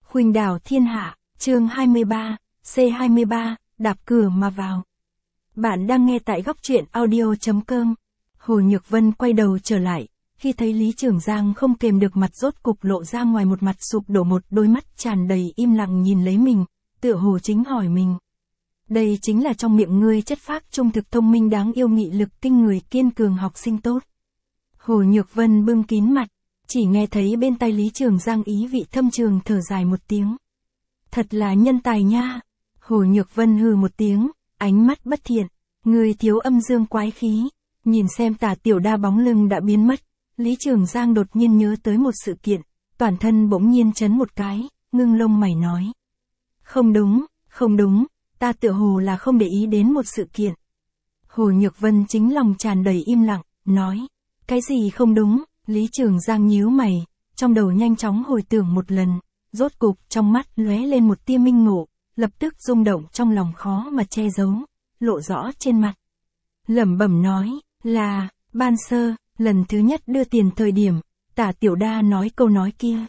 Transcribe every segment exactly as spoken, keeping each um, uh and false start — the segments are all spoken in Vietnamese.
Khuynh đảo thiên hạ, chương hai mươi ba, C hai mươi ba, đạp cửa mà vào. Bạn đang nghe tại góc truyện audio.com. Hồ Nhược Vân quay đầu trở lại, khi thấy Lý Trường Giang không kềm được mặt rốt cục lộ ra ngoài một mặt sụp đổ, một đôi mắt tràn đầy im lặng nhìn lấy mình, tựa hồ chính hỏi mình. Đây chính là trong miệng ngươi chất phác trung thực thông minh đáng yêu nghị lực kinh người kiên cường học sinh tốt. Hồ Nhược Vân bưng kín mặt, chỉ nghe thấy bên tai Lý Trường Giang ý vị thâm trường thở dài một tiếng. Thật là nhân tài nha. Hồ Nhược Vân hừ một tiếng, ánh mắt bất thiện, người thiếu âm dương quái khí. Nhìn xem Tả Tiểu Đa bóng lưng đã biến mất, Lý Trường Giang đột nhiên nhớ tới một sự kiện, toàn thân bỗng nhiên chấn một cái, ngưng lông mày nói. Không đúng, không đúng, ta tựa hồ là không để ý đến một sự kiện. Hồ Nhược Vân chính lòng tràn đầy im lặng, nói. Cái gì không đúng? Lý Trường Giang nhíu mày, trong đầu nhanh chóng hồi tưởng một lần, rốt cục trong mắt lóe lên một tia minh ngộ, lập tức rung động trong lòng khó mà che giấu, lộ rõ trên mặt. Lẩm bẩm nói, là, ban sơ, lần thứ nhất đưa tiền thời điểm, Tả Tiểu Đa nói câu nói kia.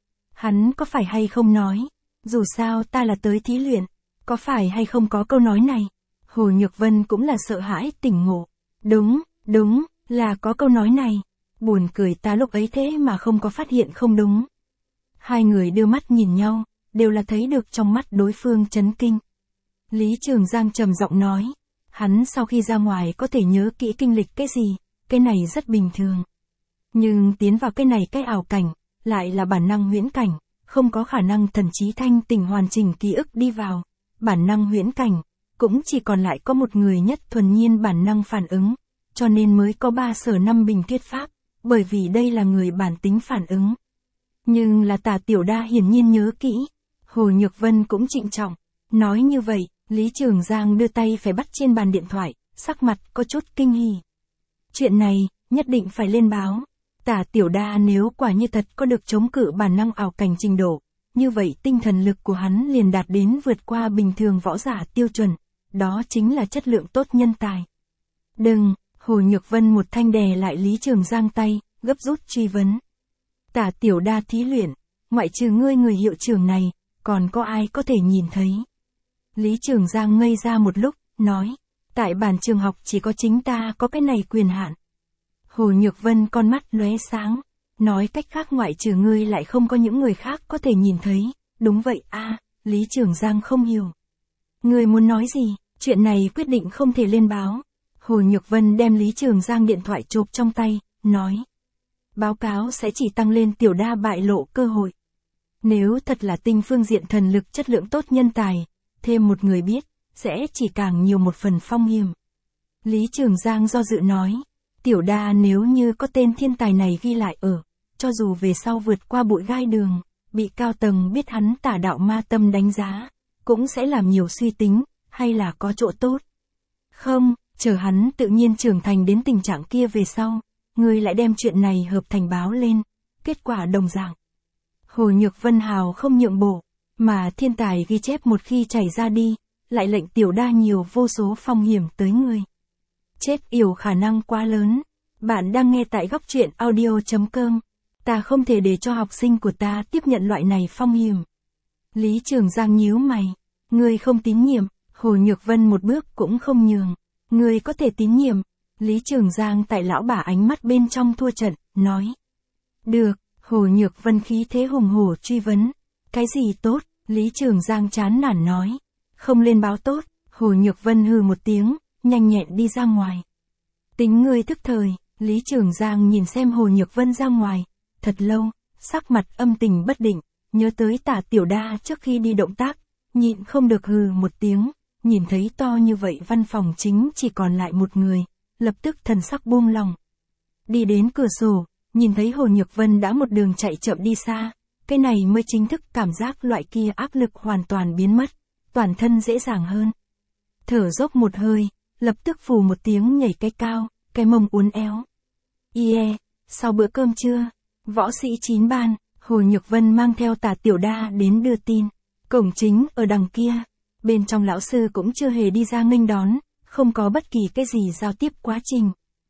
Hắn có phải hay không nói, dù sao ta là tới thí luyện, có phải hay không có câu nói này? Hồ Nhược Vân cũng là sợ hãi tỉnh ngộ. Đúng, đúng, là có câu nói này. Buồn cười ta lúc ấy thế mà không có phát hiện không đúng. Hai người đưa mắt nhìn nhau, đều là thấy được trong mắt đối phương chấn kinh. Lý Trường Giang trầm giọng nói, hắn sau khi ra ngoài có thể nhớ kỹ kinh lịch cái gì, cái này rất bình thường. Nhưng tiến vào cái này cái ảo cảnh, lại là bản năng huyễn cảnh, không có khả năng thần trí thanh tỉnh hoàn chỉnh ký ức đi vào. Bản năng huyễn cảnh, cũng chỉ còn lại có một người nhất thuần nhiên bản năng phản ứng, cho nên mới có ba sở năm bình thuyết pháp. Bởi vì đây là người bản tính phản ứng. Nhưng là Tả Tiểu Đa hiển nhiên nhớ kỹ. Hồ Nhược Vân cũng trịnh trọng. Nói như vậy, Lý Trường Giang đưa tay phải bắt trên bàn điện thoại, sắc mặt có chút kinh hỉ. Chuyện này, nhất định phải lên báo. Tả Tiểu Đa nếu quả như thật có được chống cự bản năng ảo cảnh trình độ, như vậy tinh thần lực của hắn liền đạt đến vượt qua bình thường võ giả tiêu chuẩn. Đó chính là chất lượng tốt nhân tài. Đừng! Hồ Nhược Vân một thanh đè lại Lý Trường Giang tay, gấp rút truy vấn. Tả Tiểu Đa thí luyện, ngoại trừ ngươi người hiệu trưởng này, còn có ai có thể nhìn thấy? Lý Trường Giang ngây ra một lúc, nói, tại bản trường học chỉ có chính ta có cái này quyền hạn. Hồ Nhược Vân con mắt lóe sáng, nói cách khác ngoại trừ ngươi lại không có những người khác có thể nhìn thấy. Đúng vậy a. À, Lý Trường Giang không hiểu. Ngươi muốn nói gì? Chuyện này quyết định không thể lên báo. Hồ Nhược Vân đem Lý Trường Giang điện thoại chộp trong tay, nói. Báo cáo sẽ chỉ tăng lên Tiểu Đa bại lộ cơ hội. Nếu thật là tinh phương diện thần lực chất lượng tốt nhân tài, thêm một người biết, sẽ chỉ càng nhiều một phần phong hiểm. Lý Trường Giang do dự nói. Tiểu Đa nếu như có tên thiên tài này ghi lại ở, cho dù về sau vượt qua bụi gai đường, bị cao tầng biết hắn tả đạo ma tâm đánh giá, cũng sẽ làm nhiều suy tính, hay là có chỗ tốt. Không. Chờ hắn tự nhiên trưởng thành đến tình trạng kia về sau, ngươi lại đem chuyện này hợp thành báo lên, kết quả đồng dạng. Hồ Nhược Vân hào không nhượng bộ, mà thiên tài ghi chép một khi chảy ra đi, lại lệnh Tiểu Đa nhiều vô số phong hiểm tới ngươi. Chết yểu khả năng quá lớn. Bạn đang nghe tại góc truyện audio.com. Ta không thể để cho học sinh của ta tiếp nhận loại này phong hiểm. Lý Trường Giang nhíu mày. Ngươi không tín nhiệm, Hồ Nhược Vân một bước cũng không nhường. Người có thể tín nhiệm. Lý Trường Giang tại lão bà ánh mắt bên trong thua trận, nói. Được, Hồ Nhược Vân khí thế hùng hổ truy vấn. Cái gì tốt? Lý Trường Giang chán nản nói. Không lên báo tốt. Hồ Nhược Vân hừ một tiếng, nhanh nhẹn đi ra ngoài. Tính ngươi thức thời. Lý Trường Giang nhìn xem Hồ Nhược Vân ra ngoài. Thật lâu, sắc mặt âm tình bất định, nhớ tới Tả Tiểu Đa trước khi đi động tác, nhịn không được hừ một tiếng. Nhìn thấy to như vậy văn phòng chính chỉ còn lại một người, lập tức thần sắc buông lòng. Đi đến cửa sổ, nhìn thấy Hồ Nhược Vân đã một đường chạy chậm đi xa, cái này mới chính thức cảm giác loại kia áp lực hoàn toàn biến mất, toàn thân dễ dàng hơn. Thở dốc một hơi, lập tức phù một tiếng nhảy cái cao, cái mông uốn éo. Yeah, sau bữa cơm trưa, võ sĩ chín ban, Hồ Nhược Vân mang theo Tả Tiểu Đa đến đưa tin, cổng chính ở đằng kia. Bên trong lão sư cũng chưa hề đi ra nghênh đón, không có bất kỳ cái gì giao tiếp quá trình.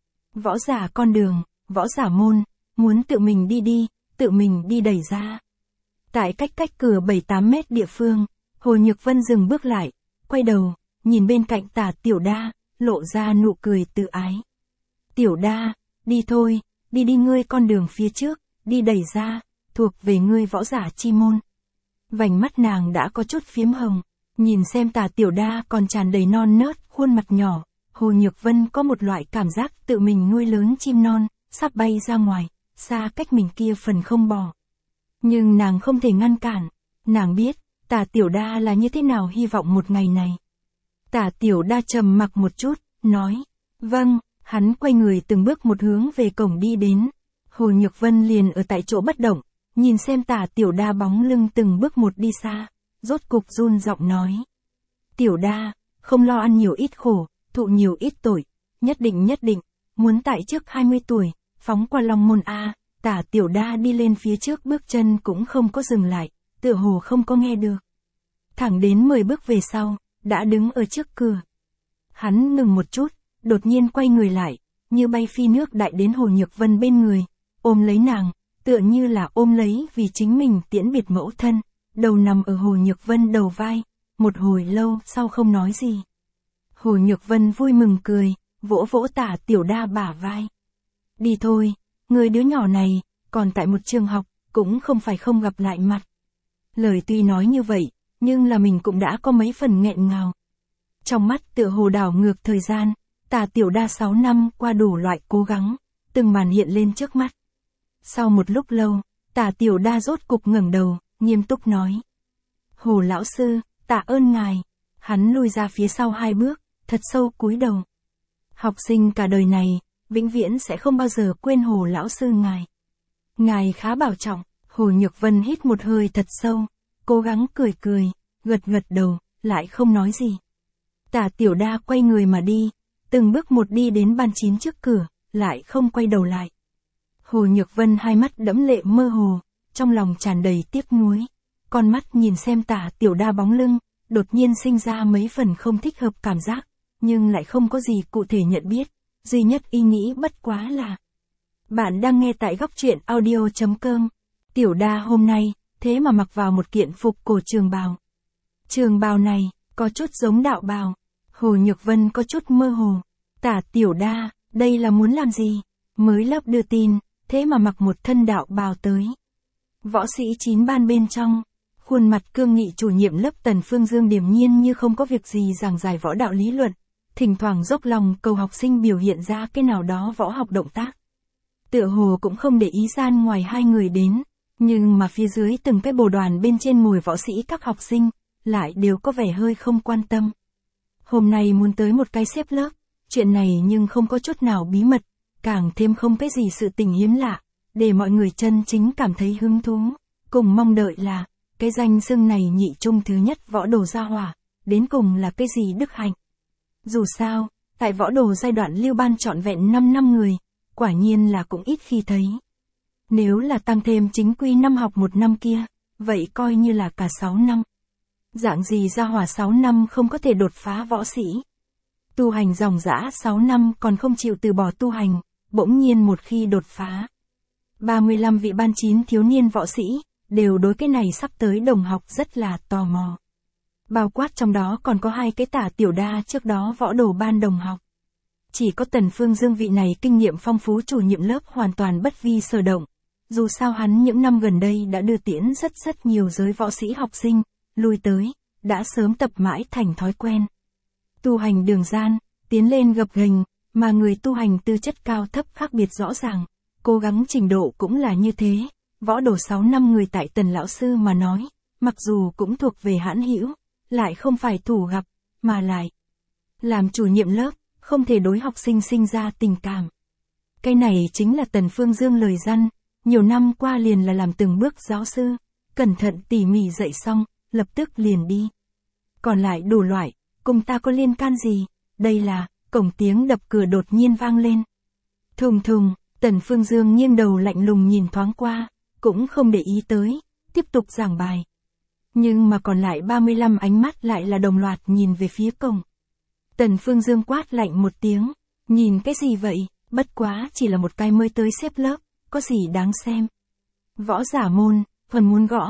Võ giả con đường, võ giả môn, muốn tự mình đi đi, tự mình đi đẩy ra. Tại cách cách cửa bảy tám mét địa phương, Hồ Nhược Vân dừng bước lại, quay đầu, nhìn bên cạnh Tả Tiểu Đa, lộ ra nụ cười tự ái. Tiểu Đa, đi thôi, đi đi ngươi con đường phía trước, đi đẩy ra, thuộc về ngươi võ giả chi môn. Vành mắt nàng đã có chút phiếm hồng, nhìn xem Tả Tiểu Đa còn tràn đầy non nớt, khuôn mặt nhỏ, Hồ Nhược Vân có một loại cảm giác tự mình nuôi lớn chim non, sắp bay ra ngoài, xa cách mình kia phần không bỏ. Nhưng nàng không thể ngăn cản, nàng biết, Tả Tiểu Đa là như thế nào hy vọng một ngày này. Tả Tiểu Đa trầm mặc một chút, nói, vâng, hắn quay người từng bước một hướng về cổng đi đến. Hồ Nhược Vân liền ở tại chỗ bất động, nhìn xem Tả Tiểu Đa bóng lưng từng bước một đi xa, rốt cục run giọng nói. Tiểu Đa, không lo ăn nhiều ít khổ, thụ nhiều ít tội, nhất định nhất định, muốn tại trước hai mươi tuổi, phóng qua Long Môn A. Tả Tiểu Đa đi lên phía trước bước chân cũng không có dừng lại, tựa hồ không có nghe được. Thẳng đến mười bước về sau, đã đứng ở trước cửa. Hắn ngừng một chút, đột nhiên quay người lại, như bay phi nước đại đến Hồ Nhược Vân bên người, ôm lấy nàng, tựa như là ôm lấy vì chính mình tiễn biệt mẫu thân, đầu nằm ở Hồ Nhược Vân đầu vai, một hồi lâu sau không nói gì. Hồ Nhược Vân vui mừng cười, vỗ vỗ Tả Tiểu Đa bả vai. Đi thôi, người đứa nhỏ này, còn tại một trường học, cũng không phải không gặp lại mặt. Lời tuy nói như vậy, nhưng là mình cũng đã có mấy phần nghẹn ngào. Trong mắt tựa hồ đảo ngược thời gian, Tả Tiểu Đa sáu năm qua đủ loại cố gắng, từng màn hiện lên trước mắt. Sau một lúc lâu, Tả Tiểu Đa rốt cục ngẩng đầu, nghiêm túc nói. Hồ lão sư, tạ ơn ngài. Hắn lùi ra phía sau hai bước, thật sâu cúi đầu. Học sinh cả đời này, vĩnh viễn sẽ không bao giờ quên Hồ lão sư ngài. Ngài khá bảo trọng. Hồ Nhược Vân hít một hơi thật sâu, cố gắng cười cười, gật gật đầu, lại không nói gì. Tả Tiểu Đa quay người mà đi, từng bước một đi đến ban chín trước cửa, lại không quay đầu lại. Hồ Nhược Vân hai mắt đẫm lệ mơ hồ, trong lòng tràn đầy tiếc nuối. Con mắt nhìn xem Tả Tiểu Đa bóng lưng, đột nhiên sinh ra mấy phần không thích hợp cảm giác, nhưng lại không có gì cụ thể nhận biết, duy nhất ý nghĩ bất quá là. Bạn đang nghe tại góc truyện audio chấm com. Tiểu Đa hôm nay, thế mà mặc vào một kiện phục cổ trường bào. Trường bào này, có chút giống đạo bào. Hồ Nhược Vân có chút mơ hồ. Tả Tiểu Đa, đây là muốn làm gì? Mới lớp đưa tin, thế mà mặc một thân đạo bào tới. Võ sĩ chín ban bên trong, khuôn mặt cương nghị chủ nhiệm lớp Tần Phương Dương điềm nhiên như không có việc gì giảng giải võ đạo lý luận, thỉnh thoảng dốc lòng cầu học sinh biểu hiện ra cái nào đó võ học động tác. Tựa hồ cũng không để ý gian ngoài hai người đến, nhưng mà phía dưới từng cái bồ đoàn bên trên ngồi võ sĩ các học sinh, lại đều có vẻ hơi không quan tâm. Hôm nay muốn tới một cái xếp lớp, chuyện này nhưng không có chút nào bí mật, càng thêm không cái gì sự tình hiếm lạ, để mọi người chân chính cảm thấy hứng thú, cùng mong đợi là, cái danh xưng này nhị trung thứ nhất võ đồ gia hỏa, đến cùng là cái gì đức hạnh. Dù sao, tại võ đồ giai đoạn lưu ban trọn vẹn năm năm người, quả nhiên là cũng ít khi thấy. Nếu là tăng thêm chính quy năm học một năm kia, vậy coi như là cả sáu năm. Dạng gì gia hỏa sáu năm không có thể đột phá võ sĩ. Tu hành dòng dã sáu năm còn không chịu từ bỏ tu hành, bỗng nhiên một khi đột phá. ba mươi lăm vị ban chín thiếu niên võ sĩ, đều đối cái này sắp tới đồng học rất là tò mò. Bao quát trong đó còn có hai cái Tả Tiểu Đa trước đó võ đồ ban đồng học. Chỉ có Tần Phương Dương vị này kinh nghiệm phong phú chủ nhiệm lớp hoàn toàn bất vi sở động. Dù sao hắn những năm gần đây đã đưa tiễn rất rất nhiều giới võ sĩ học sinh, lui tới, đã sớm tập mãi thành thói quen. Tu hành đường gian, tiến lên gập ghềnh, mà người tu hành tư chất cao thấp khác biệt rõ ràng, cố gắng trình độ cũng là như thế. Võ đồ sáu năm người tại Tần lão sư mà nói, mặc dù cũng thuộc về hãn hữu, lại không phải thủ gặp, mà lại làm chủ nhiệm lớp, không thể đối học sinh sinh ra tình cảm. Cái này chính là Tần Phương Dương lời răn, nhiều năm qua liền là làm từng bước giáo sư, cẩn thận tỉ mỉ dạy xong, lập tức liền đi. Còn lại đủ loại, cùng ta có liên can gì, đây là, cổng tiếng đập cửa đột nhiên vang lên. Thùng thùng, Tần Phương Dương nghiêng đầu lạnh lùng nhìn thoáng qua, cũng không để ý tới, tiếp tục giảng bài. Nhưng mà còn lại ba mươi lăm ánh mắt lại là đồng loạt nhìn về phía cổng. Tần Phương Dương quát lạnh một tiếng, nhìn cái gì vậy, bất quá chỉ là một cái mới tới xếp lớp, có gì đáng xem. Võ giả môn, phần muốn gõ,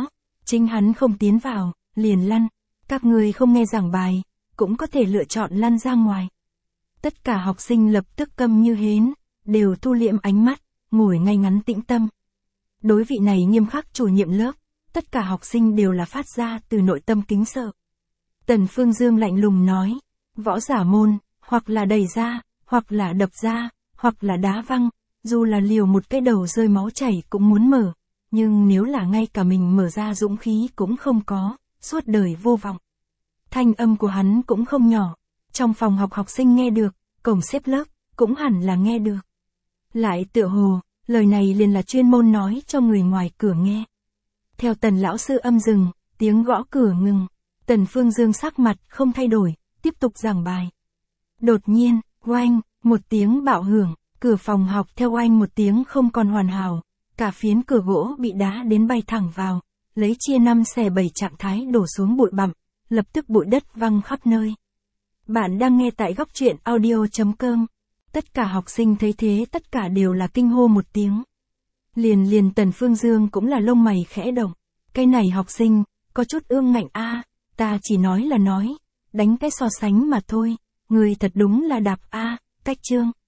Chính hắn không tiến vào, liền lăn. Các người không nghe giảng bài, cũng có thể lựa chọn lăn ra ngoài. Tất cả học sinh lập tức câm như hến, đều thu liễm ánh mắt, ngồi ngay ngắn tĩnh tâm. Đối vị này nghiêm khắc chủ nhiệm lớp, tất cả học sinh đều là phát ra từ nội tâm kính sợ. Tần Phương Dương lạnh lùng nói, võ giả môn, hoặc là đẩy ra, hoặc là đập ra, hoặc là đá văng, dù là liều một cái đầu rơi máu chảy cũng muốn mở, nhưng nếu là ngay cả mình mở ra dũng khí cũng không có, suốt đời vô vọng. Thanh âm của hắn cũng không nhỏ, trong phòng học học sinh nghe được, cổng xếp lớp, cũng hẳn là nghe được. Lại tựa hồ, lời này liền là chuyên môn nói cho người ngoài cửa nghe. Theo Tần lão sư âm dừng, tiếng gõ cửa ngừng, Tần Phương Dương sắc mặt không thay đổi, tiếp tục giảng bài. Đột nhiên, oanh, một tiếng bạo hưởng, cửa phòng học theo oanh một tiếng không còn hoàn hảo, cả phiến cửa gỗ bị đá đến bay thẳng vào, lấy chia năm xẻ bảy trạng thái đổ xuống bụi bặm, lập tức bụi đất văng khắp nơi. Bạn đang nghe tại góc truyện audio chấm com. Tất cả học sinh thấy thế tất cả đều là kinh hô một tiếng. Liền liền Tần Phương Dương cũng là lông mày khẽ động. Cái này học sinh, có chút ương ngạnh a, ta chỉ nói là nói, đánh cái so sánh mà thôi, người thật đúng là đạp a, cách chương.